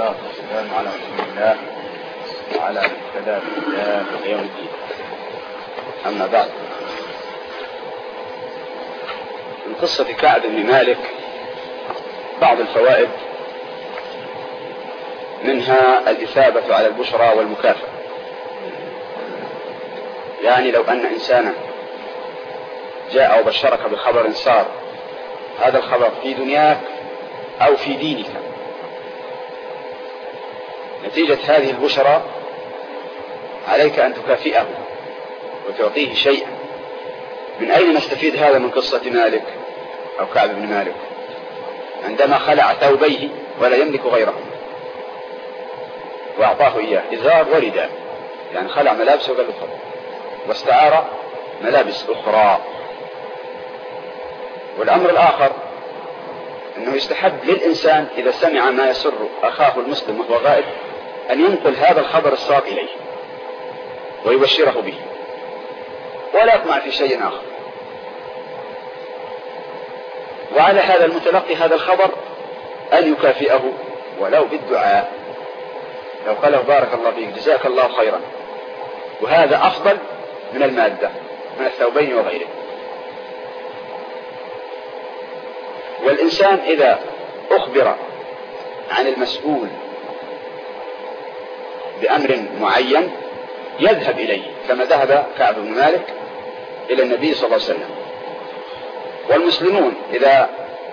والصلاة والسلام على رسول الله وعلى اهتدى بالله يوم الدين. أما بعد، من قصة كعب بن مالك بعض الفوائد، منها الإثابة على البشرى والمكافأة. يعني لو أن إنسانا جاء وبشرك بخبر صار، هذا الخبر في دنياك أو في دينك، نتيجة هذه البشرى عليك أن تكافئه وتعطيه شيئا. من أين نستفيد هذا من قصة مالك أو كعب بن مالك؟ عندما خلع ثوبيه ولا يملك غيره وأعطاه إياه، إزار ورداء، يعني خلع ملابسه وقال له خذ، واستعار ملابس أخرى. والأمر الآخر أنه يستحب للإنسان إذا سمع ما يسر أخاه المسلم وهو غائب أن ينقل هذا الخبر الصار إليه ويبشره به، ولا يطمع في شيء آخر. وعلى هذا المتلقي هذا الخبر أن يكافئه ولو بالدعاء، لو قال له بارك الله فيك، جزاك الله خيرا، وهذا أفضل من المادة، من الثوبين وغيره. والإنسان إذا أخبر عن المسؤول بأمر معين يذهب إليه، كما ذهب كعب بن مالك إلى النبي صلى الله عليه وسلم. والمسلمون إذا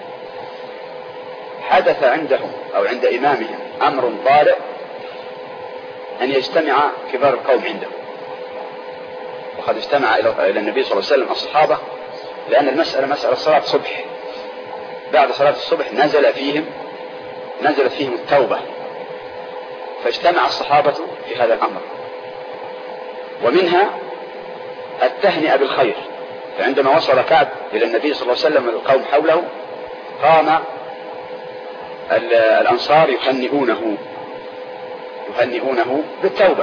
حدث عندهم أو عند إمامهم أمر طارئ أن يجتمع كبار القوم عنده. وقد اجتمع إلى النبي صلى الله عليه وسلم الصحابة، لأن المسألة مسألة صلاة صبح، بعد صلاة الصبح نزلت فيهم التوبة، فاجتمع الصحابة في هذا الأمر. ومنها التهنئة بالخير، فعندما وصل كعب إلى النبي صلى الله عليه وسلم والقوم حوله قام الأنصار يهنئونه بالتوبة.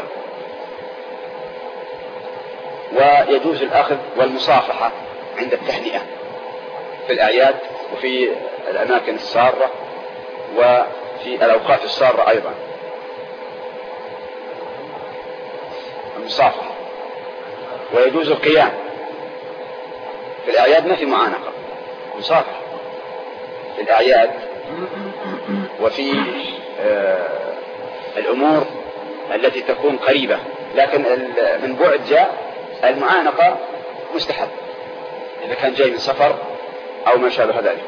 ويجوز الأخذ والمصافحة عند التهنئة في الأعياد وفي الأماكن السارة وفي الأوقات السارة أيضا، المصافحة. ويجوز القيام في الأعياد، ما في معانقة، مصافحة في الأعياد وفي الأمور التي تكون قريبة، لكن من بعد جاء المعانقة مستحب إذا كان جاي من سفر أو ما شابه ذلك.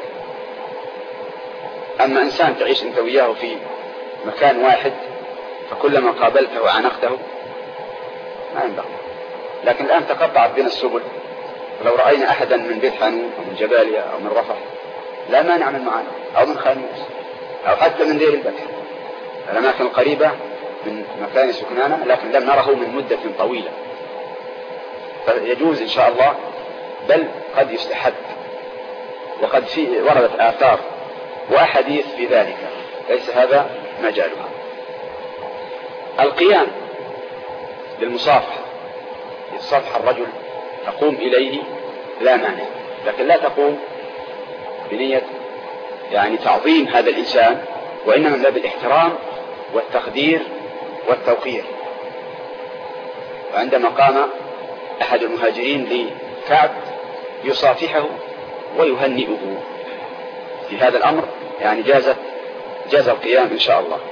أما إنسان تعيش أنت وياه في مكان واحد فكلما قابلته وعانقته ما ينبغي. لكن الآن تقطعت بين السبل، ولو رأينا أحدا من بيت حانون أو من جبالية أو من رفح لا مانع من معانقة، أو من خانوس أو حتى من دير البتح، الأماكن القريبة من مكان سكنانه، لكن لم نره من مدة طويلة، فيجوز إن شاء الله، بل قد يستحب. وقد وردت آثار وأحاديث في ذلك، ليس هذا مجالها. القيام للمصافحة، يصافح الرجل تقوم إليه لا مانع، لكن لا تقوم بنية يعني تعظيم هذا الإنسان، وإنما من باب الاحترام والتقدير والتوقير. وعندما قام أحد المهاجرين لكعب يصافحه ويهنئه في هذا الأمر، يعني جاز القيام إن شاء الله.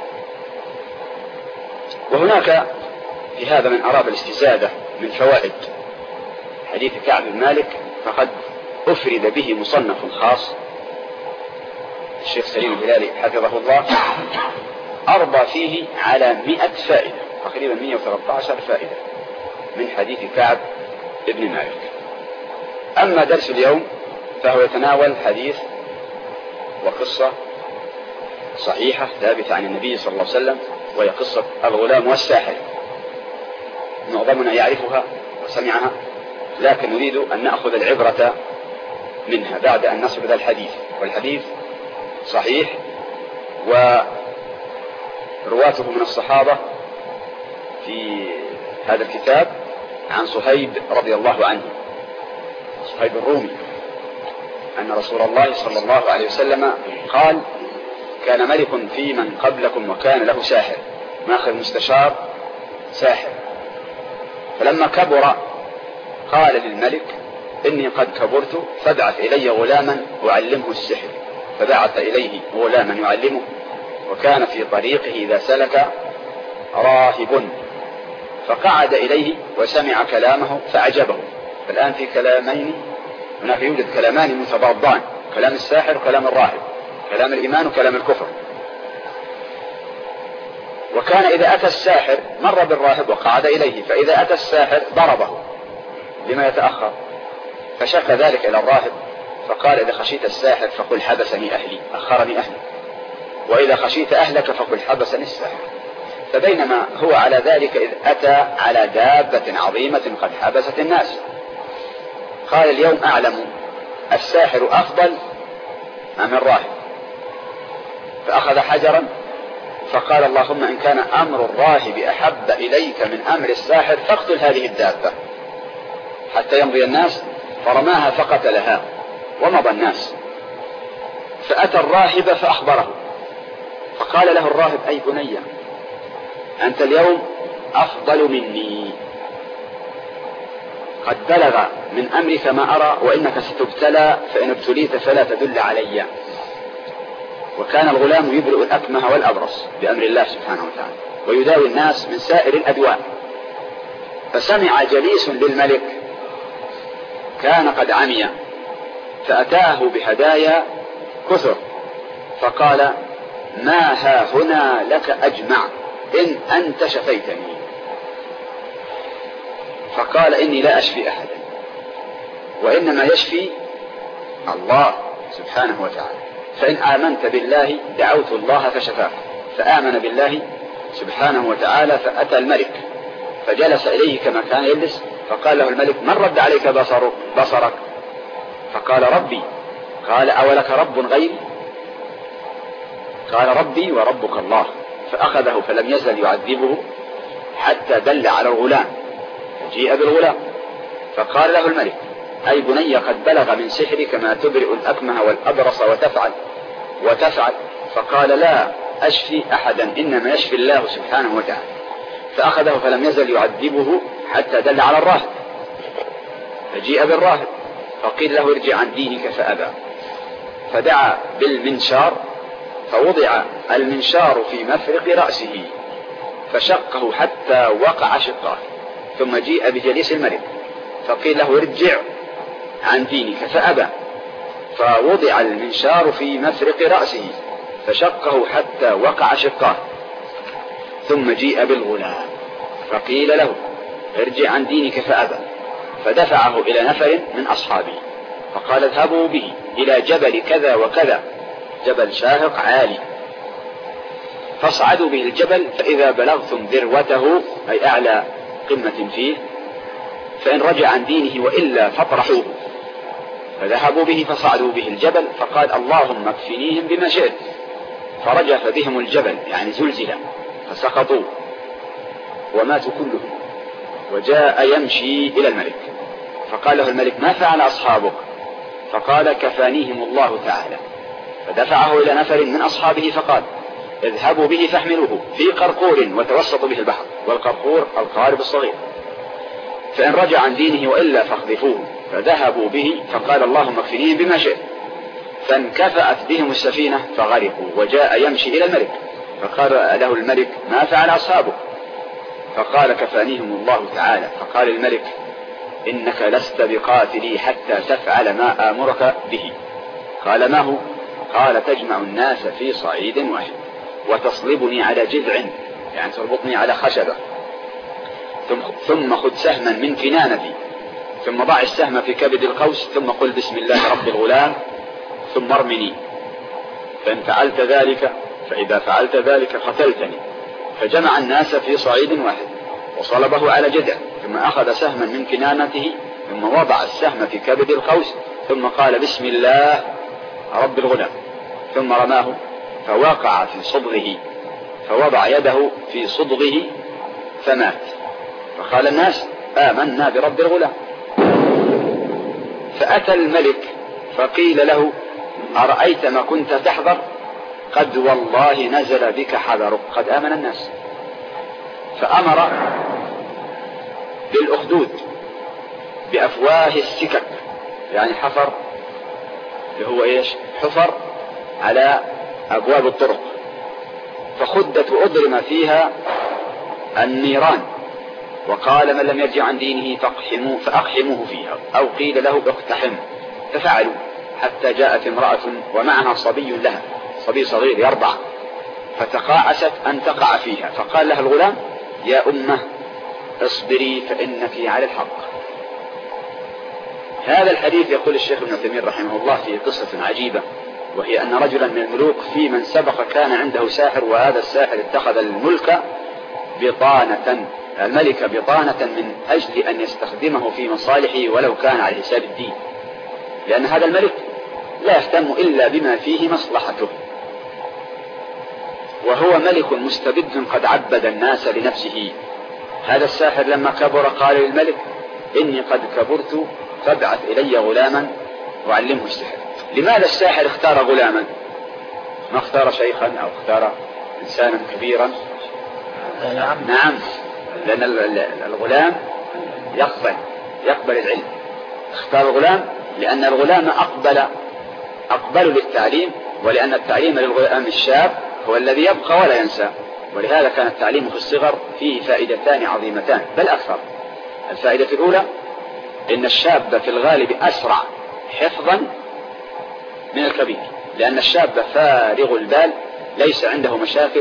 وهناك في هذا من أراد الاستزادة من فوائد حديث كعب بن مالك، فقد أفرد به مصنف خاص، الشيخ سليم الهلالي حفظه الله أرضى فيه على 100 فائدة، تقريبا 113 فائدة من حديث كعب بن مالك. أما درس اليوم فهو يتناول حديث وقصة صحيحة ثابتة عن النبي صلى الله عليه وسلم، وهي قصة الغلام والساحر. معظمنا يعرفها وسمعها، لكن نريد أن نأخذ العبرة منها بعد أن نصل الحديث. والحديث صحيح، ورواته من الصحابة في هذا الكتاب عن صهيب رضي الله عنه، صهيب الرومي، أن رسول الله صلى الله عليه وسلم قال: كان ملك في من قبلكم وكان له ساحر، ماخذ مستشار ساحر، فلما كبر قال للملك إني قد كبرت فابعث إلي غلاما أعلمه السحر، فبعث إليه غلاما يعلمه، وكان في طريقه إذا سلك راهب فقعد إليه وسمع كلامه فأعجبه. فالآن في كلامين، هناك يوجد كلامان متضادان، كلام الساحر وكلام الراهب، كلام الإيمان وكلام الكفر. وكان إذا أتى الساحر مر بالراهب وقعد إليه، فإذا أتى الساحر ضربه لما يتأخر، فشكى ذلك إلى الراهب فقال إذا خشيت الساحر فقل حبسني أهلي، أخرني أهلي، وإذا خشيت أهلك فقل حبسني الساحر. فبينما هو على ذلك إذ أتى على دابة عظيمة قد حبست الناس، قال اليوم أعلم الساحر أفضل أم الراهب، فأخذ حجرا فقال اللهم إن كان أمر الراهب أحب إليك من أمر الساحر فاقتل هذه الدابة حتى يمضي الناس، فرماها فقتلها ومضى الناس. فأتى الراهب فأخبره، فقال له الراهب أي بني أنت اليوم أفضل مني، قد بلغ من أمرك ما أرى، وإنك ستبتلى، فإن ابتليت فلا تدل علي. وكان الغلام يبرئ الأكمه والأبرص بأمر الله سبحانه وتعالى، ويداوي الناس من سائر الأدواء. فسمع جليس للملك كان قد عمي، فأتاه بهدايا كثر، فقال ما ها هنا لك أجمع إن أنت شفيتني. فقال إني لا أشفي أحدا، وإنما يشفي الله سبحانه وتعالى، فإن آمنت بالله دعوت الله فشفاك. فآمن بالله سبحانه وتعالى، فأتى الملك فجلس إليه كما كان يجلس، فقال له الملك من رد عليك بصرك؟ فقال ربي. قال أولك رب غيري؟ قال ربي وربك الله. فأخذه فلم يزل يعذبه حتى دل على الغلام، فجيء بالغلام، فقال له الملك أي بني قد بلغ من سحرك ما تبرئ الأكمه والأبرص وتفعل. فقال لا أشفي أحدا، إنما يشفي الله سبحانه وتعالى. فأخذه فلم يزل يعذبه حتى دل على الراهب، فجيء بالراهب فقيل له ارجع عن دينك فأبى، فدعا بالمنشار فوضع المنشار في مفرق رأسه فشقه حتى وقع شقاه، ثم جيء بجليس الملك فقيل له ارجع عن دينك فأبى، فوضع المنشار في مفرق رأسه فشقه حتى وقع شقاه، ثم جيء بالغلام فقيل له ارجع عن دينك فأبى، فدفعه إلى نفر من أصحابه فقال اذهبوا به إلى جبل كذا وكذا، جبل شاهق عالي، فاصعدوا به الجبل، فإذا بلغتم ذروته أي أعلى قمة فيه فإن رجع عن دينه وإلا فاطرحوه. فذهبوا به فصعدوا به الجبل، فقال اللهم اكفنيهم بما شئت، فرجف بهم الجبل يعني زلزلا فسقطوا وماتوا كلهم. وجاء يمشي إلى الملك فقال له الملك ما فعل أصحابك؟ فقال كفانيهم الله تعالى. فدفعه إلى نفر من أصحابه فقال اذهبوا به فاحملوه في قرقور وتوسطوا به البحر، والقرقور القارب الصغير، فإن رجع عن دينه وإلا فاقذفوه. فذهبوا به فقال اللهم اكفنيهم بما شئت، فانكفأت بهم السفينة فغرقوا. وجاء يمشي إلى الملك فقال له الملك ما فعل أصحابه؟ فقال كفانيهم الله تعالى. فقال الملك إنك لست بقاتلي حتى تفعل ما آمرك به. قال ما هو؟ قال تجمع الناس في صعيد واحد وتصلبني على جذع، يعني تربطني على خشبة، ثم خذ سهما من كنانتي، ثم ضع السهم في كبد القوس، ثم قل بسم الله رب الغلام، ثم ارمني، فإذا فعلت ذلك قتلتني. فجمع الناس في صعيد واحد وصلبه على جذع، ثم أخذ سهما من كنانته، ثم وضع السهم في كبد القوس، ثم قال بسم الله رب الغلام، ثم رماه فوقع في صدغه، فوضع يده في صدغه فمات. فقال الناس آمنا برب الغلام. فأتى الملك فقيل له أرأيت ما كنت تحذر؟ قد والله نزل بك حذرك، قد آمن الناس. فأمر بالأخدود بأفواه السكك، يعني حفر، اللي هو إيش؟ حفر على أبواب الطرق، فخدت وأضرم فيها النيران، وقال من لم يرجع عن دينه فأقحموه فيها، أو قيل له اقتحم، ففعلوا حتى جاءت امرأة ومعها صبي لها، صبي صغير يرضع، فتقاعست أن تقع فيها، فقال لها الغلام يا أمه اصبري فإنك على الحق. هذا الحديث يقول الشيخ ابن تيمية رحمه الله في قصة عجيبة، وهي أن رجلا من الملوك في من سبق كان عنده ساحر، وهذا الساحر اتخذ الملك بطانة من أجل أن يستخدمه في مصالحه ولو كان على حساب الدين، لأن هذا الملك لا يهتم إلا بما فيه مصلحته، وهو ملك مستبد قد عبد الناس لنفسه. هذا الساحر لما كبر قال للملك إني قد كبرت فابعث إلي غلاما وعلمه السحر. لماذا الساحر اختار غلاما؟ ما اختار شيخا أو اختار إنسانا كبيرا؟ نعم، لأن الغلام يقبل العلم. اختار الغلام لأن الغلام أقبل للتعليم، ولأن التعليم للغلام الشاب هو الذي يبقى ولا ينسى. ولهذا كان التعليم في الصغر فيه فائدتان عظيمتان بل أكثر. الفائدة الأولى إن الشاب في الغالب أسرع حفظا من الكبير، لأن الشاب فارغ البال ليس عنده مشاكل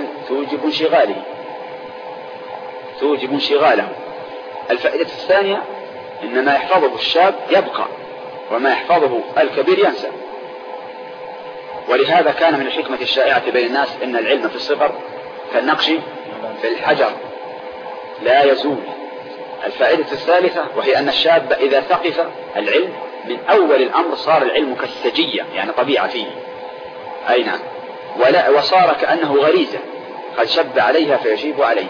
توجب انشغاله. الفائدة الثانية إن ما يحفظه الشاب يبقى، وما يحفظه الكبير ينسى. ولهذا كان من الحكمة الشائعة بين الناس إن العلم في الصغر كالنقش في الحجر لا يزول. الفائدة الثالثة وهي أن الشاب إذا ثقف العلم من أول الأمر صار العلم كالسجية، يعني طبيعة فيه، أي نعم، وصار كأنه غريزة قد شب عليها فيشيب عليه.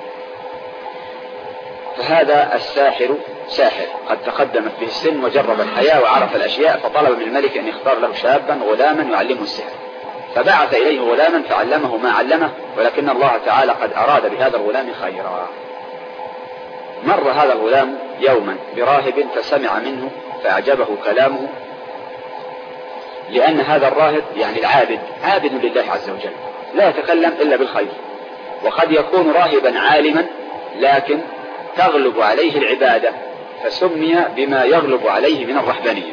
فهذا الساحر ساحر قد تقدمت به السن وجرب الحياة وعرف الأشياء، فطلب من الملك أن يختار له شابا غلاما يعلمه السحر، فبعث إليه غلاما فعلمه ما علمه، ولكن الله تعالى قد أراد بهذا الغلام خيرا. مر هذا الغلام يوما براهب فسمع منه فأعجبه كلامه، لأن هذا الراهب يعني العابد عابد لله عز وجل لا يتكلم إلا بالخير، وقد يكون راهبا عالما لكن تغلب عليه العبادة، فسمي بما يغلب عليه من الرهبانية.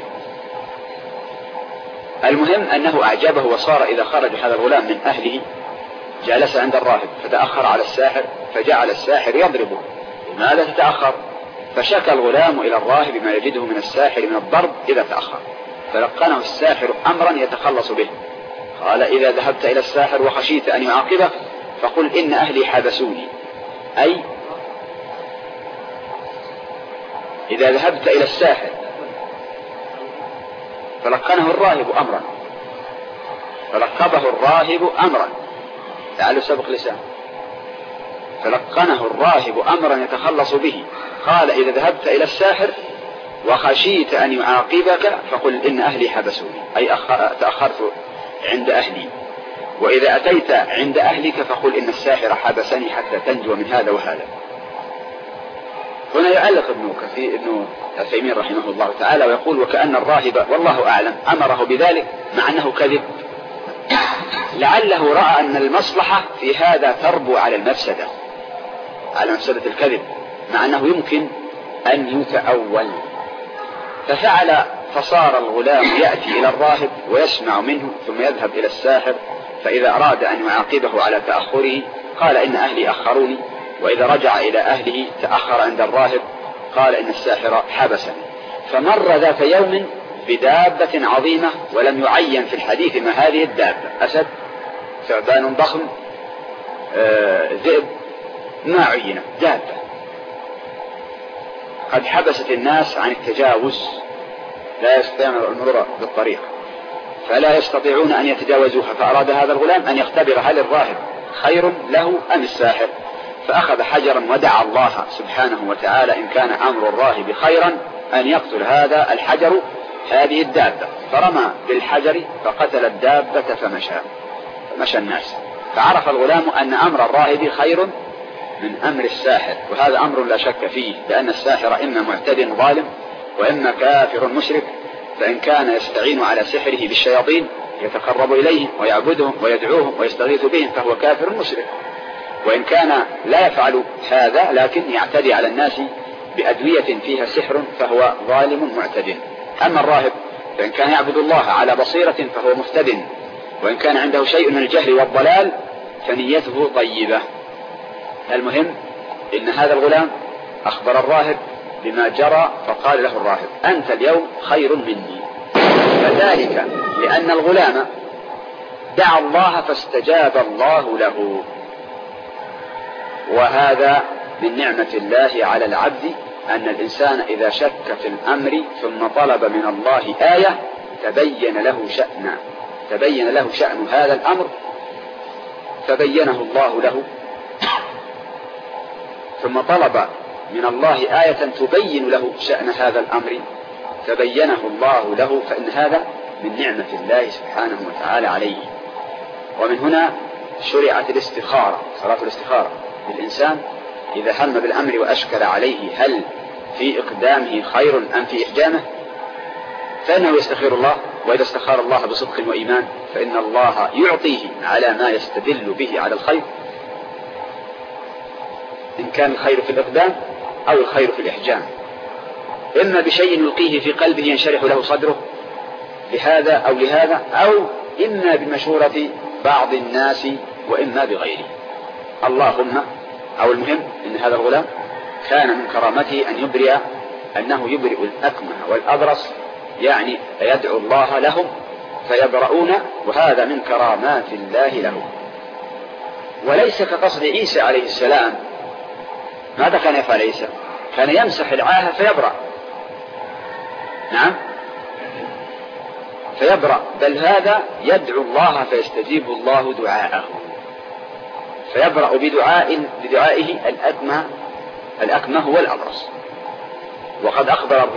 المهم أنه أعجبه، وصار إذا خرج هذا الغلام من أهله جلس عند الراهب، فتأخر على الساحر فجعل الساحر يضربه. لماذا تتأخر؟ فشكى الغلام إلى الراهب ما يجده من الساحر من الضرب إذا تأخر، فلقنه الساحر أمرا يتخلص به. قال إذا ذهبت إلى الساحر وخشيت أن يعاقبك فقل إن أهلي حبسوني، أي إذا ذهبت إلى الساحر. فلقنه الراهب أمرا، فلقبه الراهب أمرا، لعله سبق لسان، فلقنه الراهب أمرا يتخلص به. قال إذا ذهبت إلى الساحر وخشيت أن يعاقبك فقل إن أهلي حبسوني، أي تأخرت عند أهلي، وإذا أتيت عند أهلك فقل إن الساحر حبسني حتى تنجو من هذا وهذا. هنا يعلق ابن عثيمين رحمه الله تعالى ويقول وكأن الراهب والله أعلم أمره بذلك مع أنه كذب، لعله رأى أن المصلحة في هذا تربو على المفسدة، على مفسدة الكذب، مع أنه يمكن أن يتأول. ففعل، فصار الغلام يأتي إلى الراهب ويسمع منه ثم يذهب إلى الساحر، فإذا أراد أن يعاقبه على تأخره قال إن أهلي أخروني، وإذا رجع إلى أهله تأخر عند الراهب قال إن الساحر حبسني. فمر ذات يوم بدابة عظيمة ولم يعين في الحديث ما هذه الدابة، أسد، ثعبان ضخم، ذئب، ما عينه، دابة قد حبست الناس عن التجاوز، لا يستطيعون المرور بالطريق فلا يستطيعون أن يتجاوزوها. فأراد هذا الغلام أن يختبر هل الراهب خير له أم الساحر، فأخذ حجرا ودعا الله سبحانه وتعالى إن كان أمر الراهب خيرا أن يقتل هذا الحجر هذه الدابة، فرمى بالحجر فقتل الدابة فمشى. مشى الناس. فعرف الغلام أن أمر الراهب خير من أمر الساحر، وهذا أمر لا شك فيه، لأن الساحر إما معتد ظالم وإما كافر مشرك، فإن كان يستعين على سحره بالشياطين يتقرب إليهم ويعبدهم ويدعوهم ويستغيث بهم فهو كافر مشرك، وإن كان لا يفعل هذا لكن يعتدي على الناس بأدوية فيها سحر فهو ظالم معتد. أما الراهب فإن كان يعبد الله على بصيرة فهو مهتد، وإن كان عنده شيء من الجهل والضلال فنيته طيبة. المهم إن هذا الغلام أخبر الراهب بما جرى، فقال له الراهب: أنت اليوم خير مني. فذلك لأن الغلام دعا الله فاستجاب الله له، وهذا من نعمة الله على العبد، أن الإنسان إذا شك في الأمر ثم طلب من الله آية تبين له شأن هذا الأمر فبينه الله له، ثم طلب من الله آية تبين له شأن هذا الأمر فبينه الله له، فإن هذا من نعمة الله سبحانه وتعالى عليه. ومن هنا شرعت الاستخارة، صلاة الاستخارة للإنسان إذا هم بالأمر وأشكل عليه هل في إقدامه خير أم في إحجامه، فإنه يستخير الله، وإذا استخار الله بصدق وإيمان فإن الله يعطيه على ما يستدل به على الخير، إن كان الخير في الإقدام أو الخير في الإحجام، إما بشيء يلقيه في قلبه ينشرح له صدره لهذا أو لهذا، أو إما بمشورة بعض الناس وإما بغيره. اللهم أو المهم إن هذا الغلام كان من كرامته أنه يبرئ الأكمه والأبرص، يعني يدعو الله لهم فيبرؤون، وهذا من كرامات الله لهم. وليس كقصد عيسى عليه السلام. ماذا كان يفعل عيسى؟ كان يمسح العاهة فيبرأ، نعم فيبرأ، بل هذا يدعو الله فيستجيب الله دعاءه، فيبرأ بدعائه الأكمه والأبرص. وقد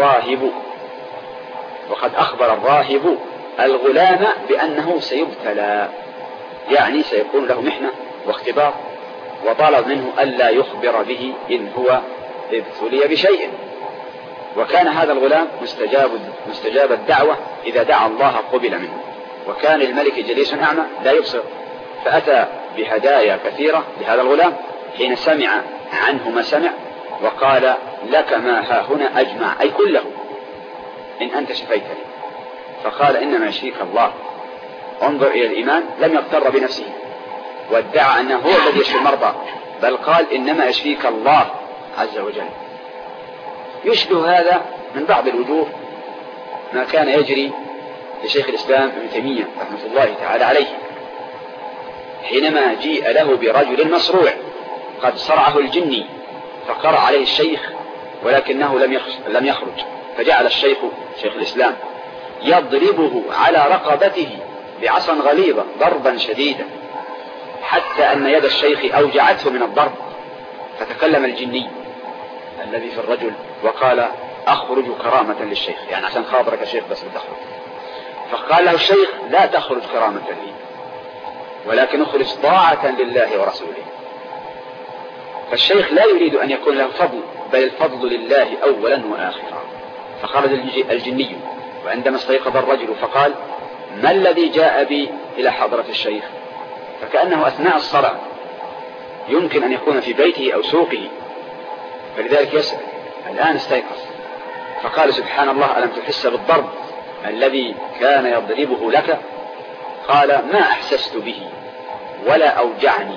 أخبر الراهب الغلام بأنه سيبتلى، يعني سيكون له محنة واختبار، وطلب منه ألا يخبر به إن هو ابتلي بشيء. وكان هذا الغلام مستجاب الدعوة، إذا دعا الله قبل منه. وكان الملك جليس أعمى لا يبصر، فأتى بهدايا كثيرة لهذا الغلام حين سمع عنه ما سمع، وقال: لك ما ها هنا أجمع، أي كله إن أنت شفيتني. فقال: إنما يشفيك الله. انظر إلى الإيمان، لم يغتر بنفسه وادعى أنه هو الذي يشفي المرضى، بل قال: إنما يشفيك الله عز وجل. يشبه هذا من بعض الوجوه ما كان يجري لشيخ الإسلام ابن تيمية رحمة الله تعالى عليه، حينما جيء له برجل مصروع قد صرعه الجني، فقرأ عليه الشيخ ولكنه لم يخرج، فجعل الشيخ شيخ الإسلام يضربه على رقبته بعصا غليظة ضربا شديدا، حتى أن يد الشيخ أوجعته من الضرب. فتكلم الجني الذي في الرجل وقال: أخرج كرامة للشيخ، يعني عشان خاطرك الشيخ بس بتخرج. فقال له الشيخ: لا تخرج كرامة لي، ولكن اخرج طاعة لله ورسوله. فالشيخ لا يريد أن يكون له فضل، بل الفضل لله أولا وآخرا. فخرج الجني، وعندما استيقظ الرجل فقال: ما الذي جاء بي إلى حضرة الشيخ؟ فكأنه أثناء الصرع يمكن أن يكون في بيته أو سوقه، فلذلك يسأل: الآن استيقظ. فقال: سبحان الله، ألم تحس بالضرب الذي كان يضربه لك؟ قال: ما أحسست به ولا أوجعني.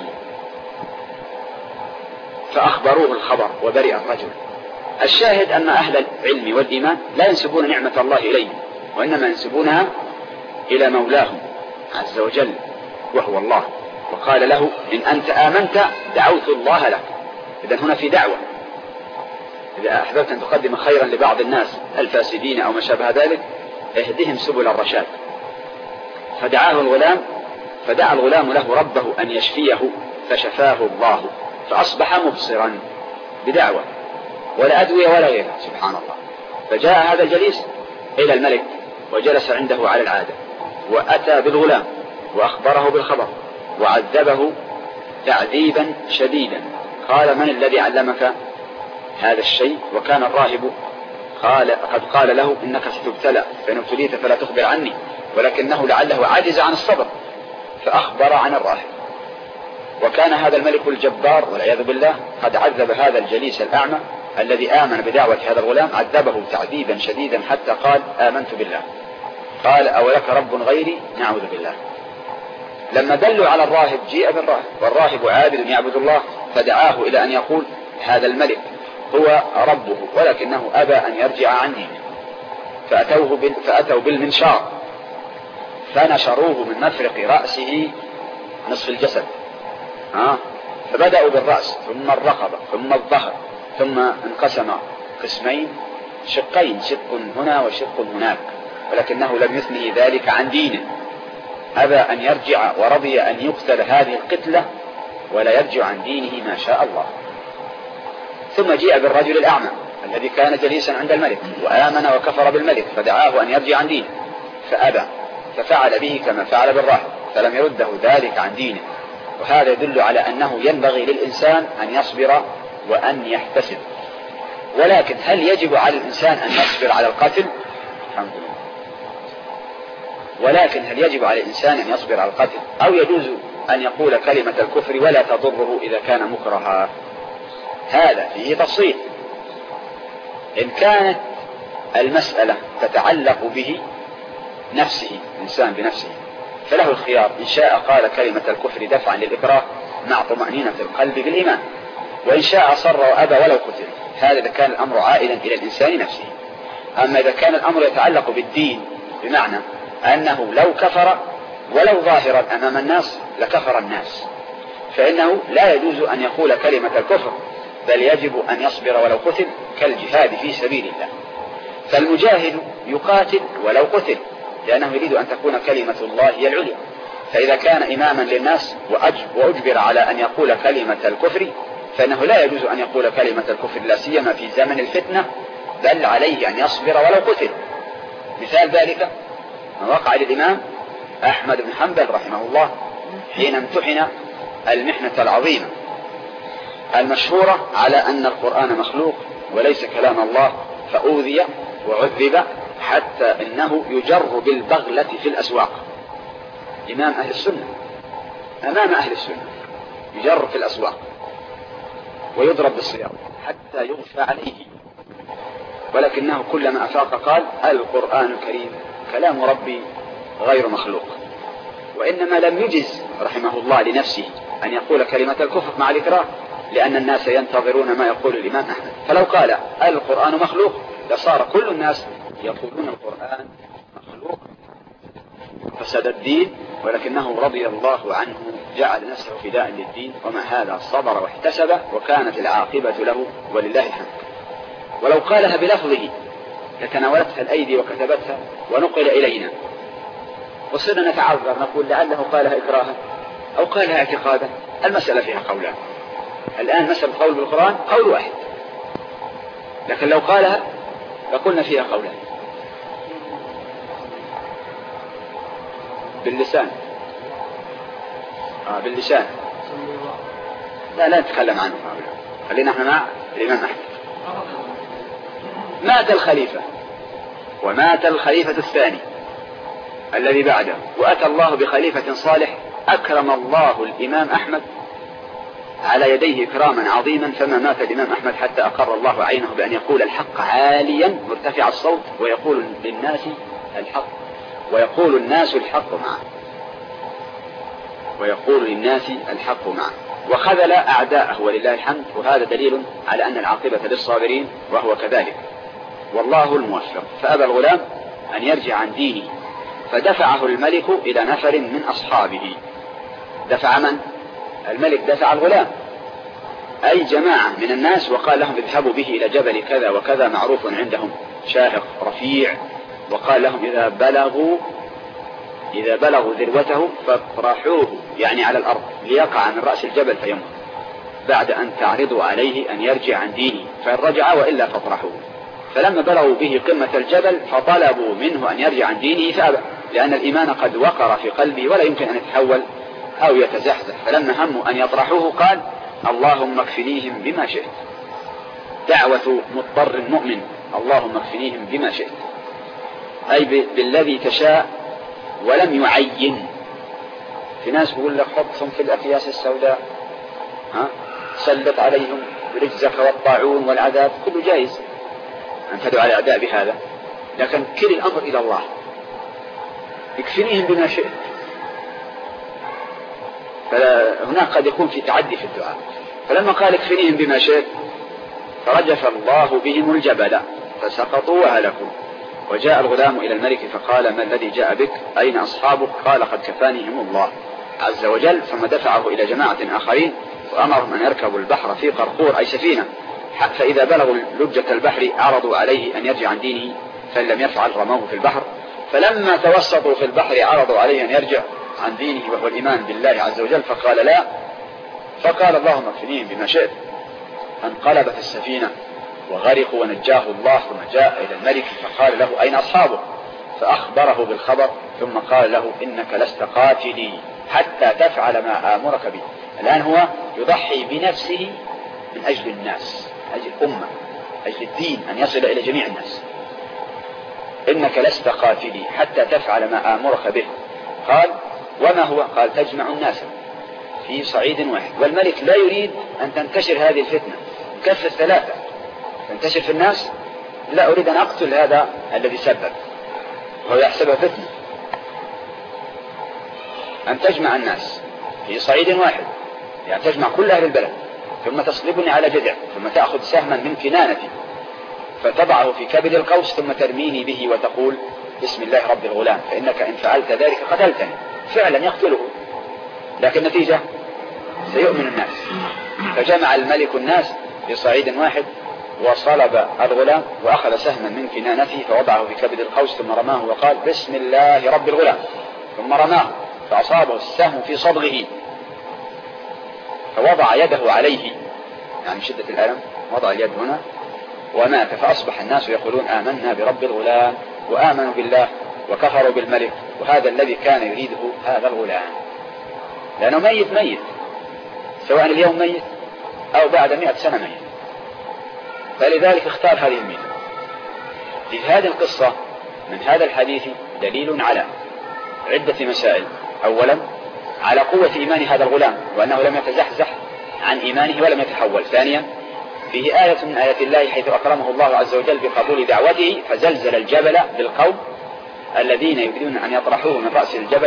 فأخبروه الخبر وبرئ الرجل. الشاهد أن أهل العلم والإيمان لا ينسبون نعمة الله إليه، وإنما ينسبونها إلى مولاهم عز وجل وهو الله. وقال له: إن أنت آمنت دعوت الله لك. إذن هنا في دعوة، إذا أحببت أن تقدم خيرا لبعض الناس الفاسدين أو ما شابه ذلك اهدهم سبل الرشاد. فدعا الغلام له ربه أن يشفيه، فشفاه الله، فأصبح مبصرا بدعوة ولا أدوية ولا غيرها، سبحان الله. فجاء هذا الجليس إلى الملك وجلس عنده على العادة، وأتى بالغلام وأخبره بالخبر، وعذبه تعذيبا شديدا. قال: من الذي علمك هذا الشيء؟ وكان الراهب قد قال له: إنك ستبتلى، فإن ابتليت فلا تخبر عني، ولكنه لعله عجز عن الصبر فأخبر عن الراهب. وكان هذا الملك الجبار والعياذ بالله قد عذب هذا الجليس الأعمى الذي آمن بدعوة هذا الغلام، عذبه تعذيبا شديدا حتى قال: آمنت بالله. قال: أولك رب غيري؟ نعوذ بالله. لما دلوا على الراهب جيء بالراهب، والراهب عابد يعبد الله، فدعاه إلى أن يقول هذا الملك هو ربه، ولكنه أبى أن يرجع عن دينه. فأتوا بالمنشار فنشروه من مفرق رأسه نصف الجسد، فبدأوا بالرأس ثم الرقبة ثم الظهر، ثم انقسم قسمين، شقين، شق هنا وشق هناك، ولكنه لم يثني ذلك عن دينه، أبى أن يرجع ورضي أن يقتل هذه القتلة ولا يرجع عن دينه ما شاء الله. ثم جيء بالرجل الأعمى الذي كان جليسا عند الملك وآمن وكفر بالملك، فدعاه أن يرجع عن دينه فأبى، ففعل به كما فعل بالراهب، فلم يرده ذلك عن دينه. وهذا يدل على أنه ينبغي للإنسان أن يصبر وأن يحتسب. ولكن هل يجب على الإنسان أن يصبر على القتل؟ الحمد لله. ولكن هل يجب على الإنسان أن يصبر على القتل، أو يجوز أن يقول كلمة الكفر ولا تضره إذا كان مكرها؟ هذا فيه تفصيل. إن كانت المسألة تتعلق به نفسه، الإنسان بنفسه، فله الخيار، إن شاء قال كلمة الكفر دفعا للإكراه مع طمأنينة القلب بالإيمان، وإن شاء صر وأبى ولو قتل. هذا إذا كان الأمر عائلا إلى الإنسان نفسه. أما إذا كان الأمر يتعلق بالدين، بمعنى أنه لو كفر ولو ظاهرا أمام الناس لكفر الناس، فإنه لا يجوز أن يقول كلمة الكفر، بل يجب أن يصبر ولو قتل، كالجهاد في سبيل الله. فالمجاهد يقاتل ولو قتل، لأنه يريد أن تكون كلمة الله هي العليا. فإذا كان إماما للناس وأجبر على أن يقول كلمة الكفر، فإنه لا يجوز أن يقول كلمة الكفر، لا سيما في زمن الفتنة، بل عليه أن يصبر ولو قتل. مثال ذلك ما وقع للإمام أحمد بن حنبل رحمه الله حين امتحن المحنة العظيمة المشهورة على أن القرآن مخلوق وليس كلام الله، فأوذي وعذب حتى إنه يجر بالبغلة في الأسواق. إمام أهل السنة أمام أهل السنة يجر في الأسواق ويضرب بالسياط حتى يغشى عليه، ولكنه كلما أفاق قال: القرآن الكريم كلام ربي غير مخلوق. وإنما لم يجز رحمه الله لنفسه أن يقول كلمة الكفر مع الإكراه، لأن الناس ينتظرون ما يقول الإمام أحمد. فلو قال القرآن مخلوق لصار كل الناس يقولون القرآن مخلوق، فسد الدين. ولكنه رضي الله عنه جعل نفسه فداء للدين، ومع هذا صبر واحتسب، وكانت العاقبة له ولله الحمد. ولو قالها بلفظه لتناولتها الأيدي وكتبتها ونقل إلينا، وصرنا نتعذر نقول لعله قالها إكراها أو قالها اعتقادا. المسألة فيها قولان. الآن مسألة قول بالقرآن قول واحد، لكن لو قالها لقلنا فيها قولان. باللسان باللسان لا نتكلم عنه، خلينا احنا مع الإمام أحمد. مات الخليفة ومات الخليفة الثاني الذي بعده، وأتى الله بخليفة صالح، أكرم الله الإمام أحمد على يديه إكراما عظيما، فما مات الإمام أحمد حتى أقر الله عينه بأن يقول الحق عاليا مرتفع الصوت، ويقول للناس الحق، ويقول الناس الحق معه، ويقول للناس الحق معه، وخذل أعداءه ولله الحمد. وهذا دليل على أن العاقبة للصابرين، وهو كذلك، والله الموفق. فأبى الغلام أن يرجع عن دينه، فدفعه الملك إلى نفر من أصحابه. دفع من؟ الملك دفع الغلام، أي جماعة من الناس، وقال لهم اذهبوا به إلى جبل كذا وكذا معروف عندهم شاهق رفيع، وقال لهم إذا بلغوا ذروته فاطرحوه، يعني على الأرض، ليقع من رأس الجبل فيموت، بعد أن تعرضوا عليه أن يرجع عن دينه، فإن رجع وإلا فاطرحوه. فلما بلغوا به قمة الجبل فطلبوا منه أن يرجع عن دينه، فأبى، لأن الإيمان قد وقر في قلبه ولا يمكن أن يتحول أو يتزحزح، فلما هموا أن يطرحوه قال اللهم اكفنيهم بما شئت. دعوة مضطر مؤمن اللهم اكفنيهم بما شئت، أي بالذي تشاء ولم يعين. في ناس بيقول لك حطهم في الأكياس السوداء، سلط عليهم رجزك والطاعون والعذاب، كله جائز أن تدعو على الأعداء بهذا، لكن كل الأمر إلى الله. اكفنيهم بما شئت. فهناك قد يكون في تعدي في الدعاء. فلما قال اكفنيهم بما شئت فرجف الله بهم الجبل فسقطوا وهلكوا. وجاء الغلام إلى الملك فقال ما الذي جاء بك؟ أين أصحابك؟ قال قد كفانيهم الله عز وجل. ثم دفعه إلى جماعة آخرين وأمرهم أن يركبوا البحر في قرقور أي سفينة، فإذا بلغوا لجة البحر عرضوا عليه أن يرجع عن دينه، فإن لم يفعل رموه في البحر. فلما توسطوا في البحر عرضوا عليه أن يرجع عن دينه وهو الإيمان بالله عز وجل، فقال لا. فقال اللهم اكفنيهم بما شئت. فانقلبت السفينة وغرقوا ونجاه الله. ثم جاء إلى الملك فقال له أين أصحابه؟ فأخبره بالخبر، ثم قال له إنك لست قاتلي حتى تفعل ما آمرك به. الآن هو يضحي بنفسه من أجل الناس، أجل الأمة، أجل الدين، أن يصل إلى جميع الناس. إنك لست قاتلي حتى تفعل ما آمرك به. قال وما هو؟ قال تجمع الناس في صعيد واحد. والملك لا يريد أن تنتشر هذه الفتنة، كف الثلاثة تنتشر في الناس. لا أريد أن أقتل هذا الذي سبب، وهو يحسبها فتنة. أن تجمع الناس في صعيد واحد، يعني تجمع كل أهل البلد، ثم تصلبني على جذع، ثم تأخذ سهما من كنانتي فتضعه في كبد القوس، ثم ترميني به وتقول بسم الله رب الغلام، فإنك إن فعلت ذلك قتلتني. فعلا يقتله، لكن النتيجة سيؤمن الناس. فجمع الملك الناس في صعيد واحد وصلب الغلام وأخذ سهما من كنانته فوضعه في كبد القوس، ثم رماه وقال بسم الله رب الغلام، ثم رماه فأصابه السهم في صدغه فوضع يده عليه، يعني شدة الألم وضع اليد هنا ومات. فأصبح الناس يقولون آمنا برب الغلام وآمنوا بالله وكفروا بالملك، وهذا الذي كان يريده هذا الغلام، لأنه ميت سواء اليوم ميت أو بعد 100 سنة ميت. فلذلك اختار هذه الميتة. في هذه القصة من هذا الحديث دليل على عدة مسائل. أولا على قوة إيمان هذا الغلام وأنه لم يتزحزح عن إيمانه ولم يتحول. ثانيا فيه آية من آيات الله حيث أكرمه الله عز وجل بقبول دعوته فزلزل الجبل بالقوم الذين يريدون أن يطرحوه من رأس الجبل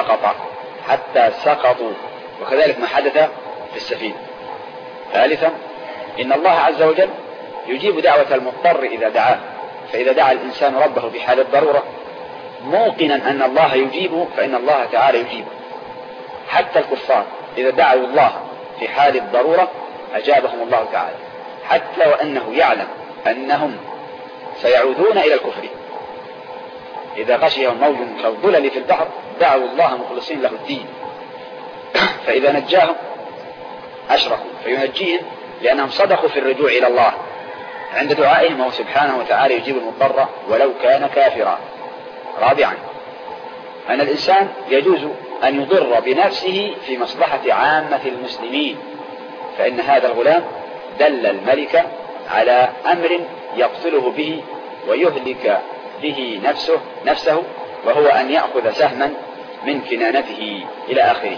حتى سقطوا، وكذلك ما حدث في السفينة. ثالثا إن الله عز وجل يجيب دعوة المضطر إذا دعاه، فإذا دعا الإنسان ربه في حال الضرورة موقنا أن الله يجيبه فإن الله تعالى يجيبه. حتى الكفار إذا دعوا الله في حال الضرورة أجابهم الله تعالى، حتى وأنه يعلم أنهم سيعودون إلى الكفر. إذا غشيهم موج كالظلل في البحر دعوا الله مخلصين له الدين، فإذا نجاهم أشركوا فينجيهم لأنهم صدقوا في الرجوع إلى الله عند دعائهم، وهو سبحانه وتعالى يجيب المضطر ولو كان كافرا. رابعا أن الإنسان يجوز أن يضر بنفسه في مصلحة عامة المسلمين، فإن هذا الغلام دل الملك على أمر يقتله به ويهلك به نفسه وهو أن يأخذ سهما من كنانته إلى آخره.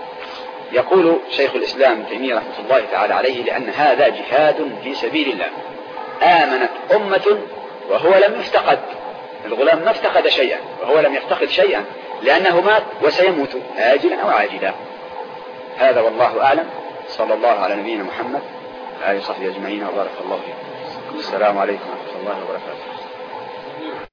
يقول شيخ الإسلام تيمية رحمة الله تعالى عليه لأن هذا جهاد في سبيل الله. آمنت أمة وهو لم يفتقد، الغلام ما افتقد شيئا وهو لم يفتقد شيئا لأنه مات وسيموت آجلا أو عاجلا. هذا والله أعلم. صلى الله على نبينا محمد وآله وصحبه أجمعين وبارك الله فيكم. السلام عليكم ورحمة الله وبركاته.